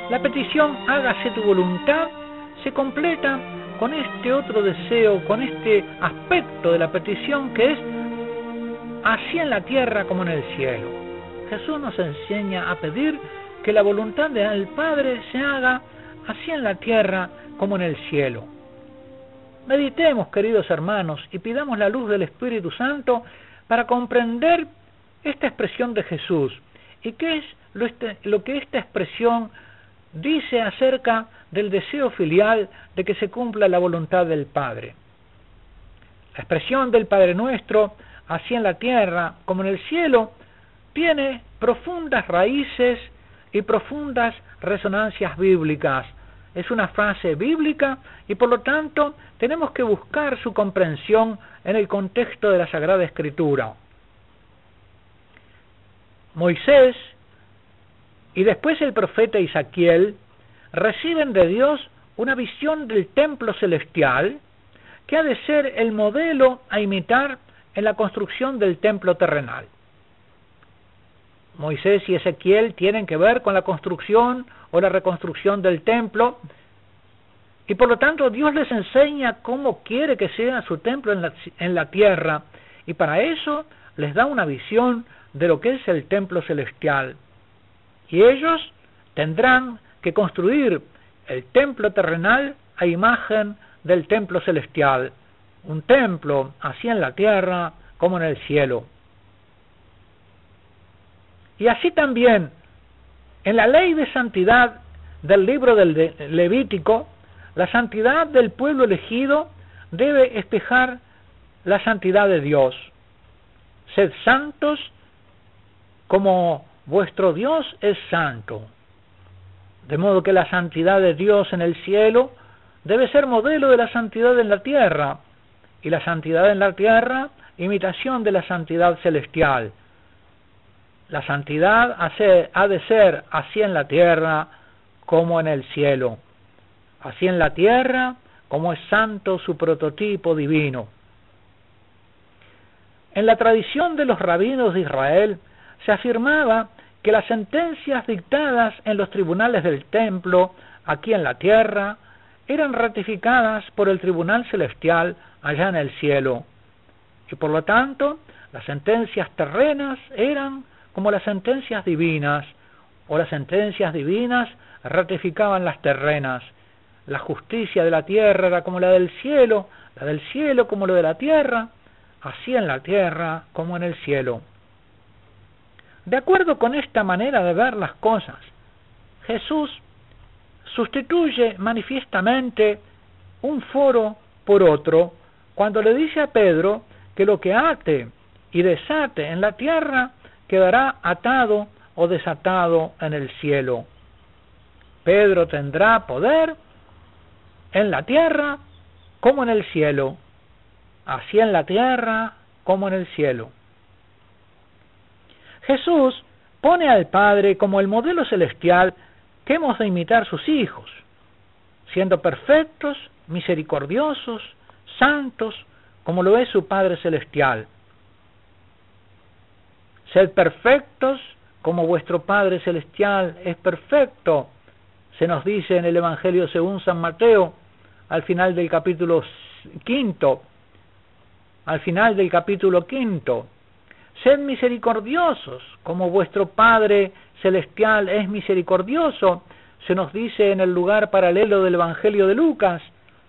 La petición hágase tu voluntad se completa con este otro deseo, con este aspecto de la petición que es así en la tierra como en el cielo. Jesús nos enseña a pedir que la voluntad del Padre se haga así en la tierra como en el cielo. Meditemos, queridos hermanos, y pidamos la luz del Espíritu Santo para comprender esta expresión de Jesús y qué es lo que esta expresión dice acerca del deseo filial de que se cumpla la voluntad del Padre. La expresión del Padre Nuestro, así en la tierra como en el cielo, tiene profundas raíces y profundas resonancias bíblicas. Es una frase bíblica y por lo tanto tenemos que buscar su comprensión en el contexto de la Sagrada Escritura. Moisés y después el profeta Ezequiel reciben de Dios una visión del templo celestial que ha de ser el modelo a imitar en la construcción del templo terrenal. Moisés y Ezequiel tienen que ver con la construcción o la reconstrucción del templo y por lo tanto Dios les enseña cómo quiere que sea su templo en la tierra y para eso les da una visión de lo que es el templo celestial. Y ellos tendrán que construir el templo terrenal a imagen del templo celestial, un templo así en la tierra como en el cielo. Y así también, en la ley de santidad del libro del Levítico, la santidad del pueblo elegido debe espejar la santidad de Dios. Sed santos como vuestro Dios es santo. De modo que la santidad de Dios en el cielo debe ser modelo de la santidad en la tierra, y la santidad en la tierra, imitación de la santidad celestial. La santidad ha de ser así en la tierra como en el cielo. Así en la tierra como es santo su prototipo divino. En la tradición de los rabinos de Israel se afirmaba que las sentencias dictadas en los tribunales del templo aquí en la tierra eran ratificadas por el tribunal celestial allá en el cielo. Y por lo tanto, las sentencias terrenas eran como las sentencias divinas, o las sentencias divinas ratificaban las terrenas. La justicia de la tierra era como la del cielo como lo de la tierra, así en la tierra como en el cielo. De acuerdo con esta manera de ver las cosas, Jesús sustituye manifiestamente un foro por otro cuando le dice a Pedro que lo que ate y desate en la tierra quedará atado o desatado en el cielo. Pedro tendrá poder en la tierra como en el cielo, así en la tierra como en el cielo. Jesús pone al Padre como el modelo celestial que hemos de imitar sus hijos, siendo perfectos, misericordiosos, santos, como lo es su Padre celestial. Sed perfectos como vuestro Padre celestial es perfecto, se nos dice en el Evangelio según San Mateo, al final del capítulo 5. Sed misericordiosos, como vuestro Padre celestial es misericordioso, se nos dice en el lugar paralelo del Evangelio de Lucas.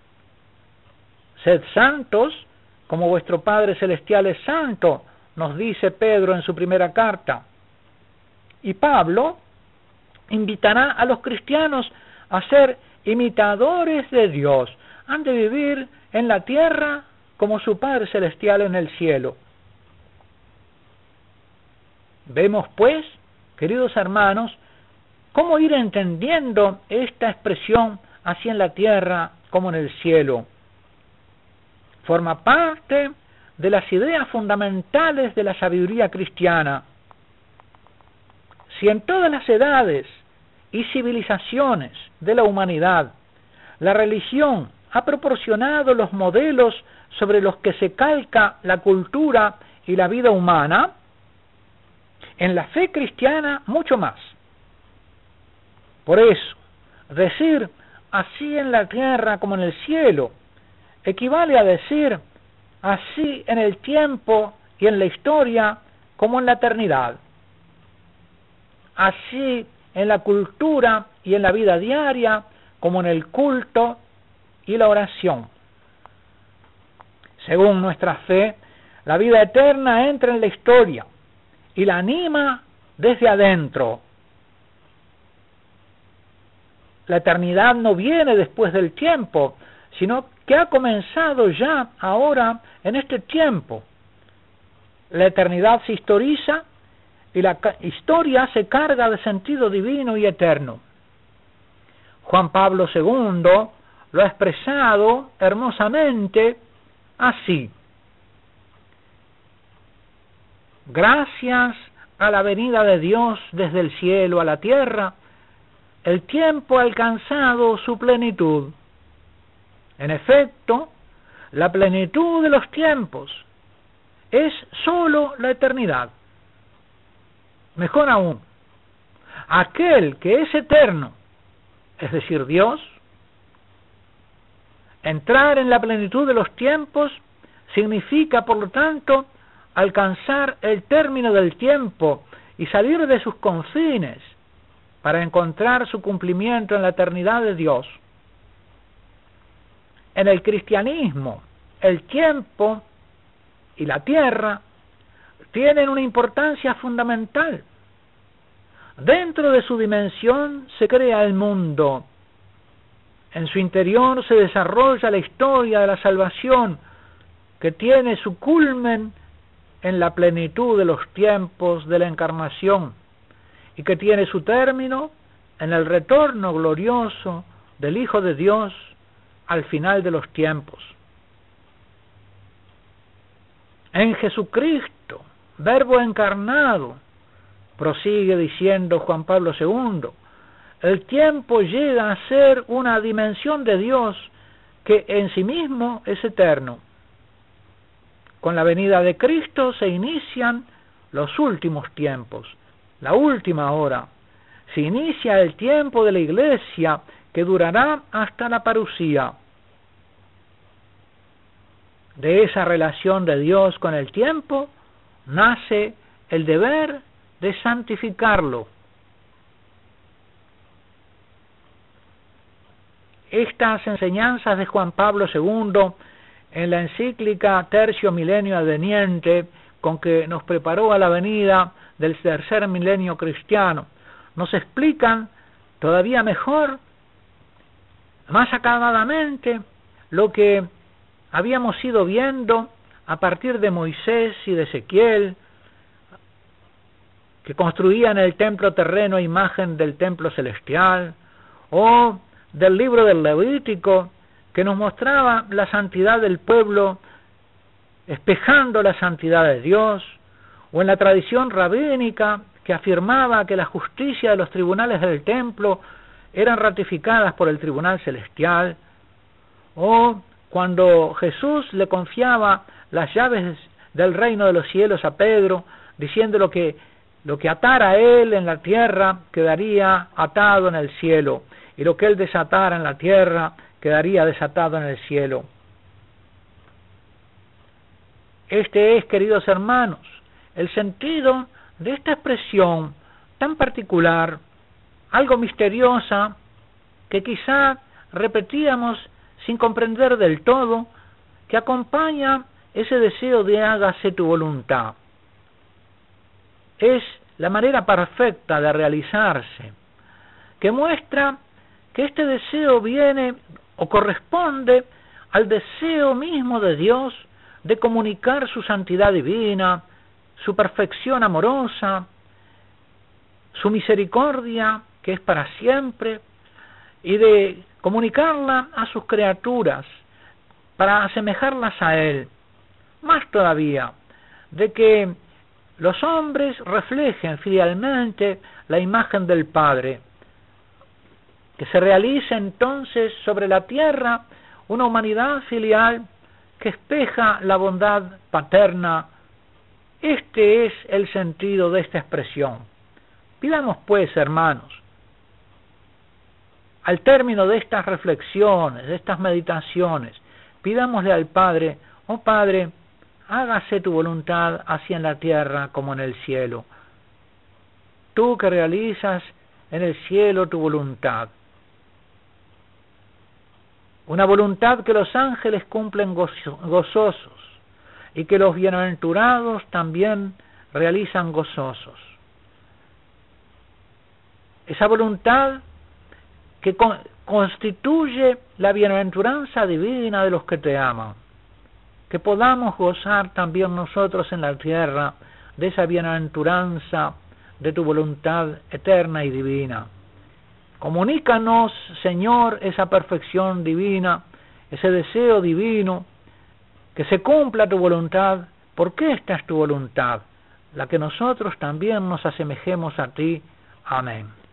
Sed santos, como vuestro Padre celestial es santo, nos dice Pedro en su primera carta. Y Pablo invitará a los cristianos a ser imitadores de Dios, han de vivir en la tierra como su Padre celestial en el cielo. Vemos pues, queridos hermanos, cómo ir entendiendo esta expresión así en la tierra como en el cielo. Forma parte de las ideas fundamentales de la sabiduría cristiana. Si en todas las edades y civilizaciones de la humanidad la religión ha proporcionado los modelos sobre los que se calca la cultura y la vida humana, en la fe cristiana mucho más. Por eso, Decir así en la tierra como en el cielo equivale a decir así en el tiempo y en la historia como en la eternidad. Así en la cultura y en la vida diaria como en el culto y la oración. Según nuestra fe, la vida eterna entra en la historia y la anima desde adentro. La eternidad no viene después del tiempo, sino que ha comenzado ya ahora en este tiempo. La eternidad se historiza y la historia se carga de sentido divino y eterno. Juan Pablo II lo ha expresado hermosamente así: gracias a la venida de Dios desde el cielo a la tierra, el tiempo ha alcanzado su plenitud. En efecto, la plenitud de los tiempos es sólo la eternidad. Mejor aún, aquel que es eterno, es decir, Dios, entrar en la plenitud de los tiempos significa, por lo tanto, alcanzar el término del tiempo y salir de sus confines para encontrar su cumplimiento en la eternidad de Dios. En el cristianismo, el tiempo y la tierra tienen una importancia fundamental. Dentro de su dimensión se crea el mundo. En su interior se desarrolla la historia de la salvación, que tiene su culmen en la plenitud de los tiempos de la encarnación y que tiene su término en el retorno glorioso del Hijo de Dios al final de los tiempos. En Jesucristo, Verbo encarnado, prosigue diciendo Juan Pablo II, el tiempo llega a ser una dimensión de Dios que en sí mismo es eterno. Con la venida de Cristo se inician los últimos tiempos, la última hora. Se inicia el tiempo de la Iglesia que durará hasta la parusía. De esa relación de Dios con el tiempo nace el deber de santificarlo. Estas enseñanzas de Juan Pablo II en la encíclica Tercio Milenio Adveniente, con que nos preparó a la venida del tercer milenio cristiano, nos explican todavía mejor, más acabadamente, lo que habíamos ido viendo a partir de Moisés y de Ezequiel, que construían el templo terreno a imagen del templo celestial, o del libro del Levítico, que nos mostraba la santidad del pueblo espejando la santidad de Dios, o en la tradición rabínica que afirmaba que la justicia de los tribunales del templo eran ratificadas por el tribunal celestial, o cuando Jesús le confiaba las llaves del reino de los cielos a Pedro, diciendo lo que atara a él en la tierra quedaría atado en el cielo, y lo que él desatara en la tierra quedaría desatado en el cielo. Este es, queridos hermanos, el sentido de esta expresión tan particular, algo misteriosa, que quizá repetíamos sin comprender del todo, que acompaña ese deseo de hágase tu voluntad. Es la manera perfecta de realizarse, que muestra que este deseo viene o corresponde al deseo mismo de Dios de comunicar su santidad divina, su perfección amorosa, su misericordia, que es para siempre, y de comunicarla a sus criaturas para asemejarlas a Él. Más todavía, de que los hombres reflejen fielmente la imagen del Padre, que se realice entonces sobre la tierra una humanidad filial que espeja la bondad paterna. Este es el sentido de esta expresión. Pidamos pues, hermanos, al término de estas reflexiones, de estas meditaciones, pidámosle al Padre: oh Padre, hágase tu voluntad así en la tierra como en el cielo. Tú que realizas en el cielo tu voluntad. Una voluntad que los ángeles cumplen gozosos y que los bienaventurados también realizan gozosos. Esa voluntad que constituye la bienaventuranza divina de los que te aman. Que podamos gozar también nosotros en la tierra de esa bienaventuranza de tu voluntad eterna y divina. Comunícanos, Señor, esa perfección divina, ese deseo divino, que se cumpla tu voluntad, porque esta es tu voluntad, la que nosotros también nos asemejemos a ti. Amén.